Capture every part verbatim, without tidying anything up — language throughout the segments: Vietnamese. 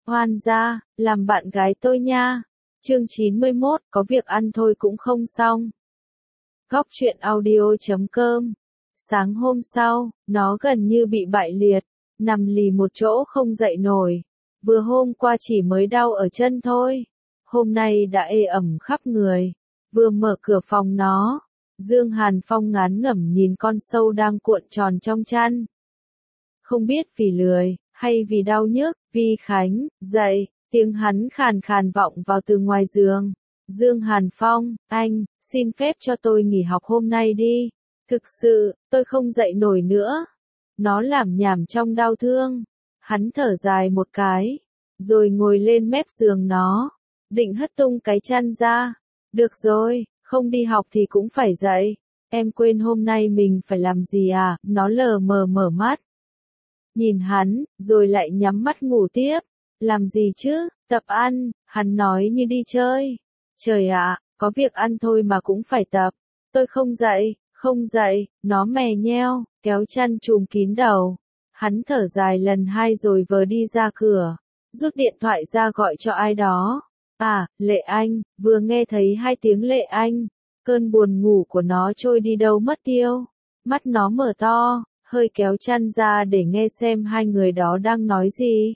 Hoan gia, làm bạn gái tôi nha. Chương chín mươi mốt, có việc ăn thôi cũng không xong. Góc truyện audio chấm com. Sáng hôm sau, nó gần như bị bại liệt, nằm lì một chỗ không dậy nổi. Vừa hôm qua chỉ mới đau ở chân thôi, hôm nay đã ê ẩm khắp người. Vừa mở cửa phòng nó, Dương Hàn Phong ngán ngẩm nhìn con sâu đang cuộn tròn trong chăn. Không biết vì lười, hay vì đau nhức, Vi Khánh, dậy, tiếng hắn khàn khàn vọng vào từ ngoài giường. Dương Hàn Phong, anh, xin phép cho tôi nghỉ học hôm nay đi. Thực sự, tôi không dậy nổi nữa. Nó lảm nhảm trong đau thương. Hắn thở dài một cái, rồi ngồi lên mép giường nó, định hất tung cái chăn ra. Được rồi, không đi học thì cũng phải dậy. Em quên hôm nay mình phải làm gì à? Nó lờ mờ mở mắt. Nhìn hắn, rồi lại nhắm mắt ngủ tiếp. Làm gì chứ? Tập ăn, hắn nói như đi chơi. Trời ạ, có việc ăn thôi mà cũng phải tập. Tôi không dậy, không dậy, nó mè nheo, kéo chăn trùm kín đầu. Hắn thở dài lần hai rồi vờ đi ra cửa, rút điện thoại ra gọi cho ai đó. À, Lệ Anh, vừa nghe thấy hai tiếng Lệ Anh, cơn buồn ngủ của nó trôi đi đâu mất tiêu. Mắt nó mở to, hơi kéo chăn ra để nghe xem hai người đó đang nói gì.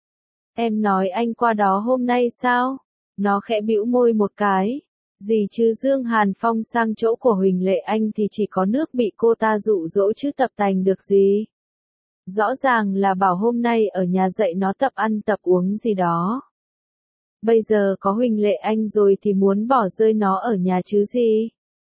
Em nói anh qua đó hôm nay sao? Nó khẽ bĩu môi một cái. Gì chứ Dương Hàn Phong sang chỗ của Huỳnh Lệ Anh thì chỉ có nước bị cô ta dụ dỗ chứ tập tành được gì. Rõ ràng là bảo hôm nay ở nhà dạy nó tập ăn tập uống gì đó. Bây giờ có Huỳnh Lệ Anh rồi thì muốn bỏ rơi nó ở nhà chứ gì.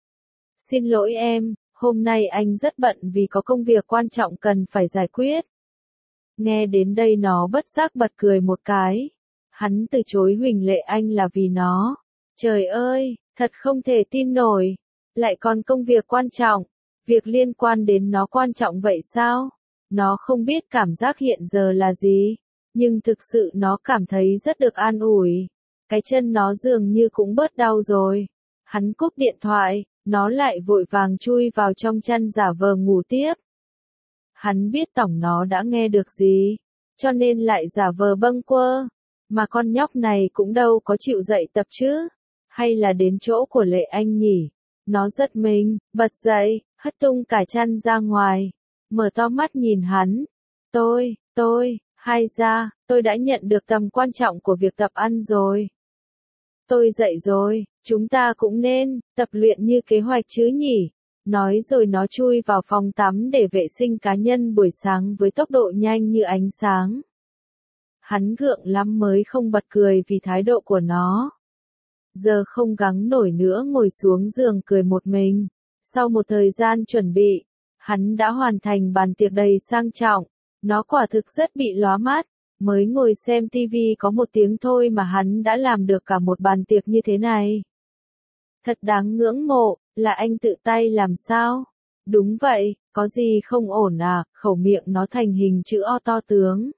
Xin lỗi em, hôm nay anh rất bận vì có công việc quan trọng cần phải giải quyết. Nghe đến đây nó bất giác bật cười một cái. Hắn từ chối Huỳnh Lệ Anh là vì nó. Trời ơi, thật không thể tin nổi. Lại còn công việc quan trọng. Việc liên quan đến nó quan trọng vậy sao? Nó không biết cảm giác hiện giờ là gì. Nhưng thực sự nó cảm thấy rất được an ủi. Cái chân nó dường như cũng bớt đau rồi. Hắn cúp điện thoại, nó lại vội vàng chui vào trong chăn giả vờ ngủ tiếp. Hắn biết tổng nó đã nghe được gì, cho nên lại giả vờ bâng quơ. Mà con nhóc này cũng đâu có chịu dậy tập chứ. Hay là đến chỗ của Lệ Anh nhỉ? Nó giật mình, bật dậy, hất tung cả chăn ra ngoài. Mở to mắt nhìn hắn. Tôi, tôi, hay ra, tôi đã nhận được tầm quan trọng của việc tập ăn rồi. Tôi dậy rồi, chúng ta cũng nên tập luyện như kế hoạch chứ nhỉ? Nói rồi nó chui vào phòng tắm để vệ sinh cá nhân buổi sáng với tốc độ nhanh như ánh sáng. Hắn gượng lắm mới không bật cười vì thái độ của nó. Giờ không gắng nổi nữa ngồi xuống giường cười một mình. Sau một thời gian chuẩn bị, hắn đã hoàn thành bàn tiệc đầy sang trọng. Nó quả thực rất bị lóa mắt. Mới ngồi xem tivi có một tiếng thôi mà hắn đã làm được cả một bàn tiệc như thế này. Thật đáng ngưỡng mộ, là anh tự tay làm sao? Đúng vậy, có gì không ổn à? Khẩu miệng nó thành hình chữ O to tướng.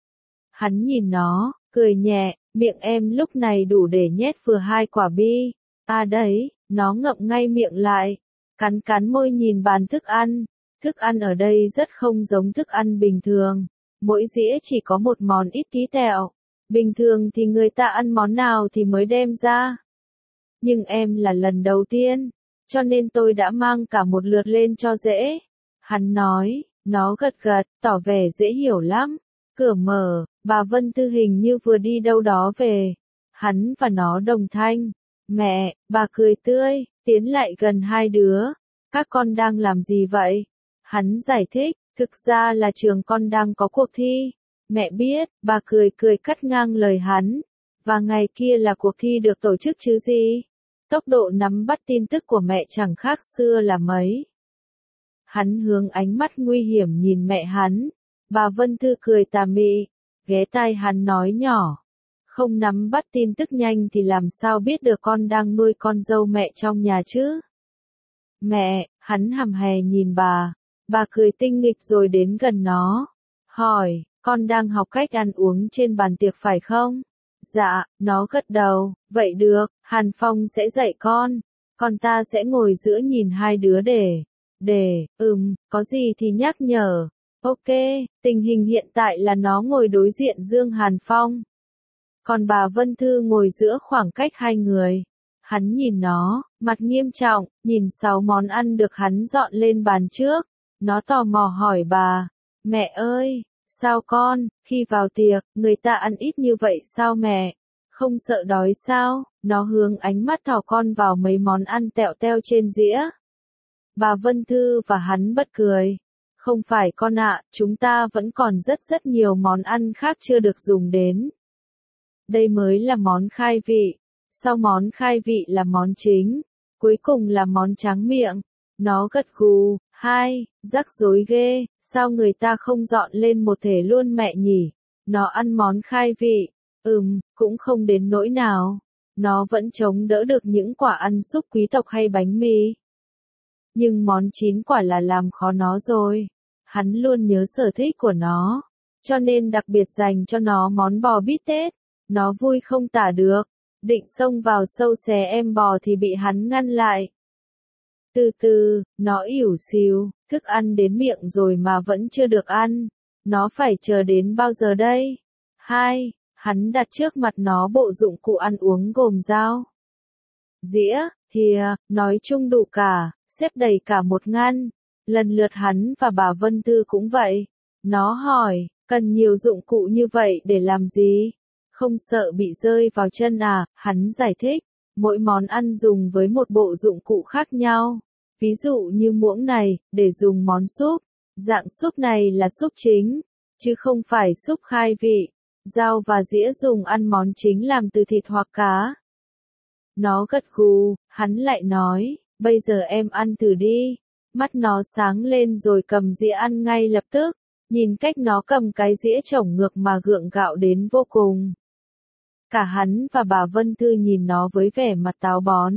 Hắn nhìn nó, cười nhẹ, miệng em lúc này đủ để nhét vừa hai quả bi. À đấy, nó ngậm ngay miệng lại, cắn cắn môi nhìn bàn thức ăn. Thức ăn ở đây rất không giống thức ăn bình thường. Mỗi dĩa chỉ có một món ít tí tẹo. Bình thường thì người ta ăn món nào thì mới đem ra. Nhưng em là lần đầu tiên, cho nên tôi đã mang cả một lượt lên cho dễ. Hắn nói, nó gật gật, tỏ vẻ dễ hiểu lắm. Cửa mở, bà Vân Tư hình như vừa đi đâu đó về. Hắn và nó đồng thanh. Mẹ, bà cười tươi, tiến lại gần hai đứa. Các con đang làm gì vậy? Hắn giải thích, thực ra là trường con đang có cuộc thi. Mẹ biết, bà cười cười cắt ngang lời hắn. Và ngày kia là cuộc thi được tổ chức chứ gì? Tốc độ nắm bắt tin tức của mẹ chẳng khác xưa là mấy. Hắn hướng ánh mắt nguy hiểm nhìn mẹ hắn. Bà Vân Thư cười tà mị, ghé tai hắn nói nhỏ. Không nắm bắt tin tức nhanh thì làm sao biết được con đang nuôi con dâu mẹ trong nhà chứ? Mẹ, hắn hằm hè nhìn bà. Bà cười tinh nghịch rồi đến gần nó. Hỏi, con đang học cách ăn uống trên bàn tiệc phải không? Dạ, nó gật đầu. Vậy được, Hàn Phong sẽ dạy con. Con ta sẽ ngồi giữa nhìn hai đứa để, để, ừm, có gì thì nhắc nhở. Ok, tình hình hiện tại là nó ngồi đối diện Dương Hàn Phong. Còn bà Vân Thư ngồi giữa khoảng cách hai người. Hắn nhìn nó, mặt nghiêm trọng, nhìn sáu món ăn được hắn dọn lên bàn trước. Nó tò mò hỏi bà, mẹ ơi, sao con, khi vào tiệc, người ta ăn ít như vậy sao mẹ? Không sợ đói sao? Nó hướng ánh mắt thỏ con vào mấy món ăn tẹo teo trên dĩa. Bà Vân Thư và hắn bật cười. Không phải con ạ, chúng ta vẫn còn rất rất nhiều món ăn khác chưa được dùng đến. Đây mới là món khai vị. Sau món khai vị là món chính. Cuối cùng là món tráng miệng. Nó gật gù, hai, rắc rối ghê, sao người ta không dọn lên một thể luôn mẹ nhỉ? Nó ăn món khai vị. Ừm, cũng không đến nỗi nào. Nó vẫn chống đỡ được những quả ăn súp quý tộc hay bánh mì. Nhưng món chín quả là làm khó nó rồi. Hắn luôn nhớ sở thích của nó. Cho nên đặc biệt dành cho nó món bò bít tết. Nó vui không tả được. Định xông vào sâu xé em bò thì bị hắn ngăn lại. Từ từ, nó ỉu xìu, thức ăn đến miệng rồi mà vẫn chưa được ăn. Nó phải chờ đến bao giờ đây? Hai, hắn đặt trước mặt nó bộ dụng cụ ăn uống gồm dao, dĩa, thìa, nói chung đủ cả, xếp đầy cả một ngăn. Lần lượt hắn và bà Vân Thư cũng vậy. Nó hỏi, cần nhiều dụng cụ như vậy để làm gì? Không sợ bị rơi vào chân à? Hắn giải thích, mỗi món ăn dùng với một bộ dụng cụ khác nhau. Ví dụ như muỗng này, để dùng món súp. Dạng súp này là súp chính, chứ không phải súp khai vị. Dao và dĩa dùng ăn món chính làm từ thịt hoặc cá. Nó gật gù, hắn lại nói, bây giờ em ăn thử đi. Mắt nó sáng lên rồi cầm dĩa ăn ngay lập tức. Nhìn cách nó cầm cái dĩa chổng ngược mà gượng gạo đến vô cùng. Cả hắn và bà Vân Thư nhìn nó với vẻ mặt táo bón.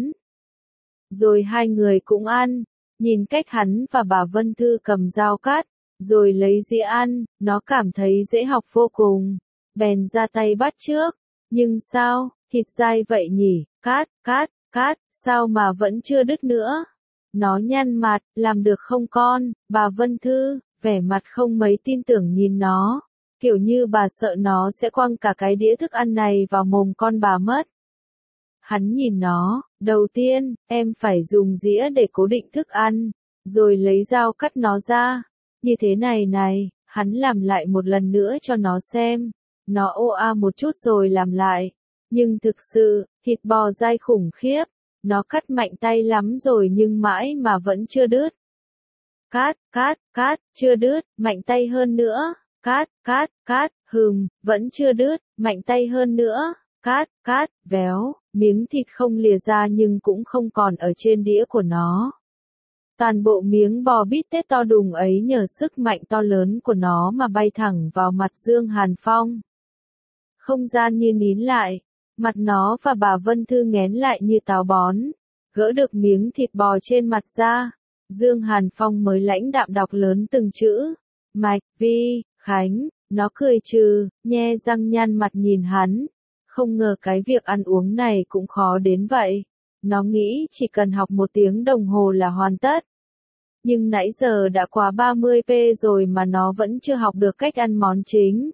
Rồi hai người cũng ăn. Nhìn cách hắn và bà Vân Thư cầm dao cắt, rồi lấy dĩa ăn, nó cảm thấy dễ học vô cùng. Bèn ra tay bắt trước. Nhưng sao, thịt dai vậy nhỉ, cát, cát, cát, sao mà vẫn chưa đứt nữa? Nó nhăn mặt, làm được không con? Bà Vân Thư, vẻ mặt không mấy tin tưởng nhìn nó. Kiểu như bà sợ nó sẽ quăng cả cái đĩa thức ăn này vào mồm con bà mất. Hắn nhìn nó, đầu tiên, em phải dùng dĩa để cố định thức ăn, rồi lấy dao cắt nó ra. Như thế này này, hắn làm lại một lần nữa cho nó xem. Nó ô a một chút rồi làm lại. Nhưng thực sự, thịt bò dai khủng khiếp. Nó cắt mạnh tay lắm rồi nhưng mãi mà vẫn chưa đứt. Cát, cát, cát, chưa đứt, mạnh tay hơn nữa. Cát, cát, cát, hừm, vẫn chưa đứt, mạnh tay hơn nữa. Cát, cát, véo, miếng thịt không lìa ra nhưng cũng không còn ở trên đĩa của nó. Toàn bộ miếng bò bít tết to đùng ấy nhờ sức mạnh to lớn của nó mà bay thẳng vào mặt Dương Hàn Phong. Không gian như nín lại, mặt nó và bà Vân Thư nghén lại như táo bón. Gỡ được miếng thịt bò trên mặt ra, Dương Hàn Phong mới lãnh đạm đọc lớn từng chữ. Mạch, Vi, Khánh, nó cười trừ, nhe răng nhăn mặt nhìn hắn. Không ngờ cái việc ăn uống này cũng khó đến vậy. Nó nghĩ chỉ cần học một tiếng đồng hồ là hoàn tất. Nhưng nãy giờ đã quá ba mươi phút rồi mà nó vẫn chưa học được cách ăn món chính.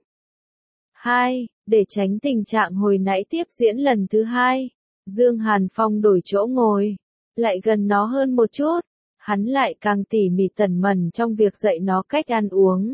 Hai, để tránh tình trạng hồi nãy tiếp diễn lần thứ hai, Dương Hàn Phong đổi chỗ ngồi, lại gần nó hơn một chút. Hắn lại càng tỉ mỉ tẩn mẩn trong việc dạy nó cách ăn uống.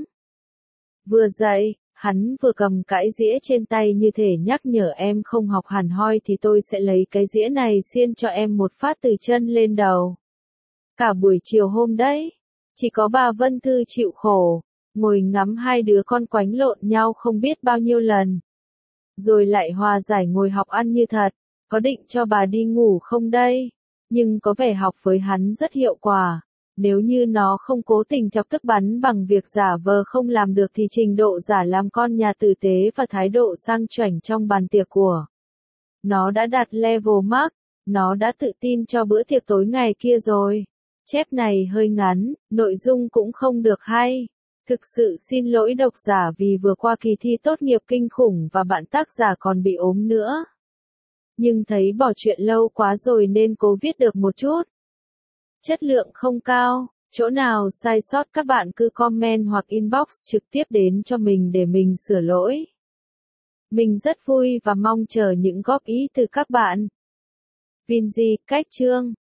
Vừa dạy, hắn vừa cầm cái dĩa trên tay như thể nhắc nhở em không học hẳn hoi thì tôi sẽ lấy cái dĩa này xiên cho em một phát từ chân lên đầu. Cả buổi chiều hôm đấy, chỉ có bà Vân Thư chịu khổ, ngồi ngắm hai đứa con quánh lộn nhau không biết bao nhiêu lần. Rồi lại hòa giải ngồi học ăn như thật, có định cho bà đi ngủ không đây? Nhưng có vẻ học với hắn rất hiệu quả. Nếu như nó không cố tình chọc tức bắn bằng việc giả vờ không làm được thì trình độ giả làm con nhà tử tế và thái độ sang chảnh trong bàn tiệc của nó đã đạt level max. Nó đã tự tin cho bữa tiệc tối ngày kia rồi. Chép này hơi ngắn, nội dung cũng không được hay. Thực sự xin lỗi độc giả vì vừa qua kỳ thi tốt nghiệp kinh khủng và bạn tác giả còn bị ốm nữa. Nhưng thấy bỏ chuyện lâu quá rồi nên cố viết được một chút. Chất lượng không cao, chỗ nào sai sót các bạn cứ comment hoặc inbox trực tiếp đến cho mình để mình sửa lỗi. Mình rất vui và mong chờ những góp ý từ các bạn. Vinzy, cách chương